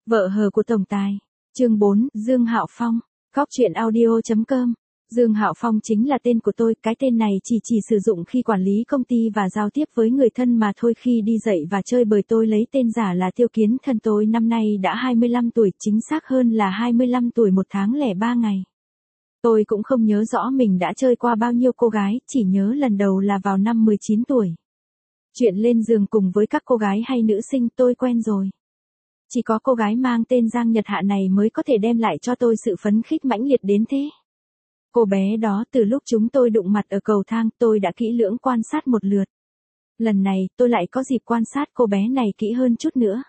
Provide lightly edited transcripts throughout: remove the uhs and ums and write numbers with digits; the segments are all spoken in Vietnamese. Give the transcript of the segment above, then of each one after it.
Vợ hờ của tổng tài. Chương 4, Dương Hạo Phong. Góc truyện audio.com. Dương Hạo Phong chính là tên của tôi, cái tên này chỉ sử dụng khi quản lý công ty và giao tiếp với người thân mà thôi. Khi đi dạy và chơi bời tôi lấy tên giả là Tiêu Kiến Thân. Tôi năm nay đã 25 tuổi, chính xác hơn là 25 tuổi 1 tháng lẻ 3 ngày. Tôi cũng không nhớ rõ mình đã chơi qua bao nhiêu cô gái, chỉ nhớ lần đầu là vào năm 19 tuổi. Chuyện lên giường cùng với các cô gái hay nữ sinh tôi quen rồi. Chỉ có cô gái mang tên Giang Nhật Hạ này mới có thể đem lại cho tôi sự phấn khích mãnh liệt đến thế. Cô bé đó từ lúc chúng tôi đụng mặt ở cầu thang tôi đã kỹ lưỡng quan sát một lượt. Lần này tôi lại có dịp quan sát cô bé này kỹ hơn chút nữa.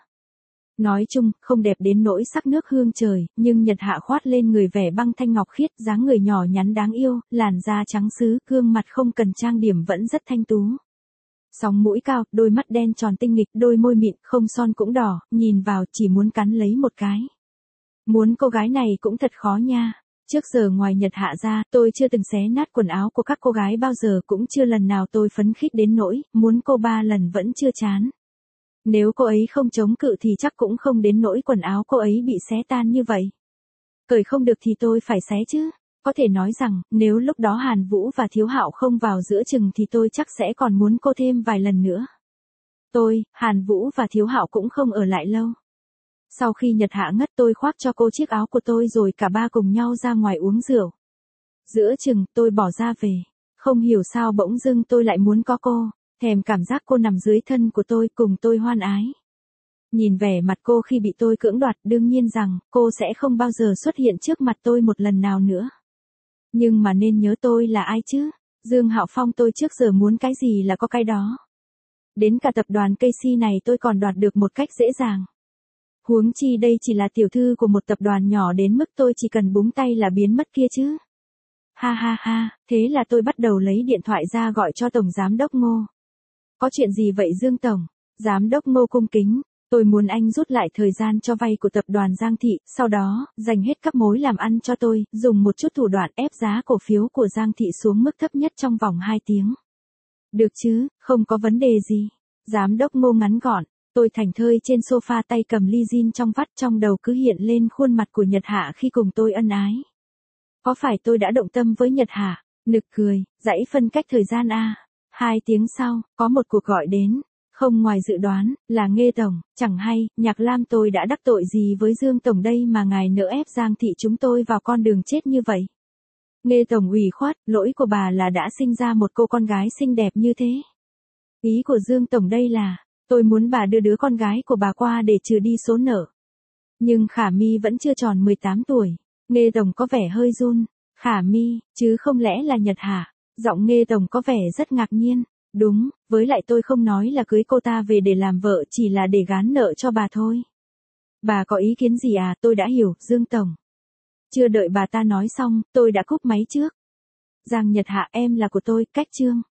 Nói chung, không đẹp đến nỗi sắc nước hương trời, nhưng Nhật Hạ khoát lên người vẻ băng thanh ngọc khiết, dáng người nhỏ nhắn đáng yêu, làn da trắng sứ, gương mặt không cần trang điểm vẫn rất thanh tú. Sóng mũi cao, đôi mắt đen tròn tinh nghịch, đôi môi mịn, không son cũng đỏ, nhìn vào chỉ muốn cắn lấy một cái. Muốn cô gái này cũng thật khó nha. Trước giờ ngoài Nhật Hạ ra, tôi chưa từng xé nát quần áo của các cô gái bao giờ, cũng chưa lần nào tôi phấn khích đến nỗi, muốn cô 3 lần vẫn chưa chán. Nếu cô ấy không chống cự thì chắc cũng không đến nỗi quần áo cô ấy bị xé tan như vậy. Cởi không được thì tôi phải xé chứ. Có thể nói rằng, nếu lúc đó Hàn Vũ và Thiếu Hạo không vào giữa chừng thì tôi chắc sẽ còn muốn cô thêm vài lần nữa. Tôi, Hàn Vũ và Thiếu Hạo cũng không ở lại lâu. Sau khi Nhật Hạ ngất tôi khoác cho cô chiếc áo của tôi rồi cả ba cùng nhau ra ngoài uống rượu. Giữa chừng tôi bỏ ra về. Không hiểu sao bỗng dưng tôi lại muốn có cô. Thèm cảm giác cô nằm dưới thân của tôi cùng tôi hoan ái. Nhìn vẻ mặt cô khi bị tôi cưỡng đoạt, đương nhiên rằng cô sẽ không bao giờ xuất hiện trước mặt tôi một lần nào nữa. Nhưng mà nên nhớ tôi là ai chứ? Dương Hạo Phong, tôi trước giờ muốn cái gì là có cái đó. Đến cả tập đoàn Casey này tôi còn đoạt được một cách dễ dàng. Huống chi đây chỉ là tiểu thư của một tập đoàn nhỏ đến mức tôi chỉ cần búng tay là biến mất kia chứ. Ha ha ha, thế là tôi bắt đầu lấy điện thoại ra gọi cho Tổng Giám đốc Ngô. Có chuyện gì vậy Dương Tổng? Giám đốc Ngô cung kính. Tôi muốn anh rút lại thời gian cho vay của tập đoàn Giang Thị, sau đó, dành hết các mối làm ăn cho tôi, dùng một chút thủ đoạn ép giá cổ phiếu của Giang Thị xuống mức thấp nhất trong vòng 2 tiếng. Được chứ, không có vấn đề gì. Giám đốc Ngô ngắn gọn, tôi thảnh thơi trên sofa tay cầm ly gin trong vắt, trong đầu cứ hiện lên khuôn mặt của Nhật Hạ khi cùng tôi ân ái. Có phải tôi đã động tâm với Nhật Hạ? Nực cười, dãy phân cách thời gian a. 2 tiếng sau, có một cuộc gọi đến. Không ngoài dự đoán, là Nghê Tổng. Chẳng hay, Nhạc Lam, tôi đã đắc tội gì với Dương Tổng đây mà ngài nỡ ép Giang Thị chúng tôi vào con đường chết như vậy? Nghê Tổng ủy khoát, lỗi của bà là đã sinh ra một cô con gái xinh đẹp như thế. Ý của Dương Tổng đây là, tôi muốn bà đưa đứa con gái của bà qua để trừ đi số nợ. Nhưng Khả My vẫn chưa tròn 18 tuổi. Nghê Tổng có vẻ hơi run. Khả My, chứ không lẽ là Nhật hả? Giọng Nghê Tổng có vẻ rất ngạc nhiên. Đúng, với lại tôi không nói là cưới cô ta về để làm vợ, chỉ là để gán nợ cho bà thôi. Bà có ý kiến gì à? Tôi đã hiểu, Dương Tổng. Chưa đợi bà ta nói xong, tôi đã cúp máy trước. Giang Nhật Hạ, em là của tôi, cách chương.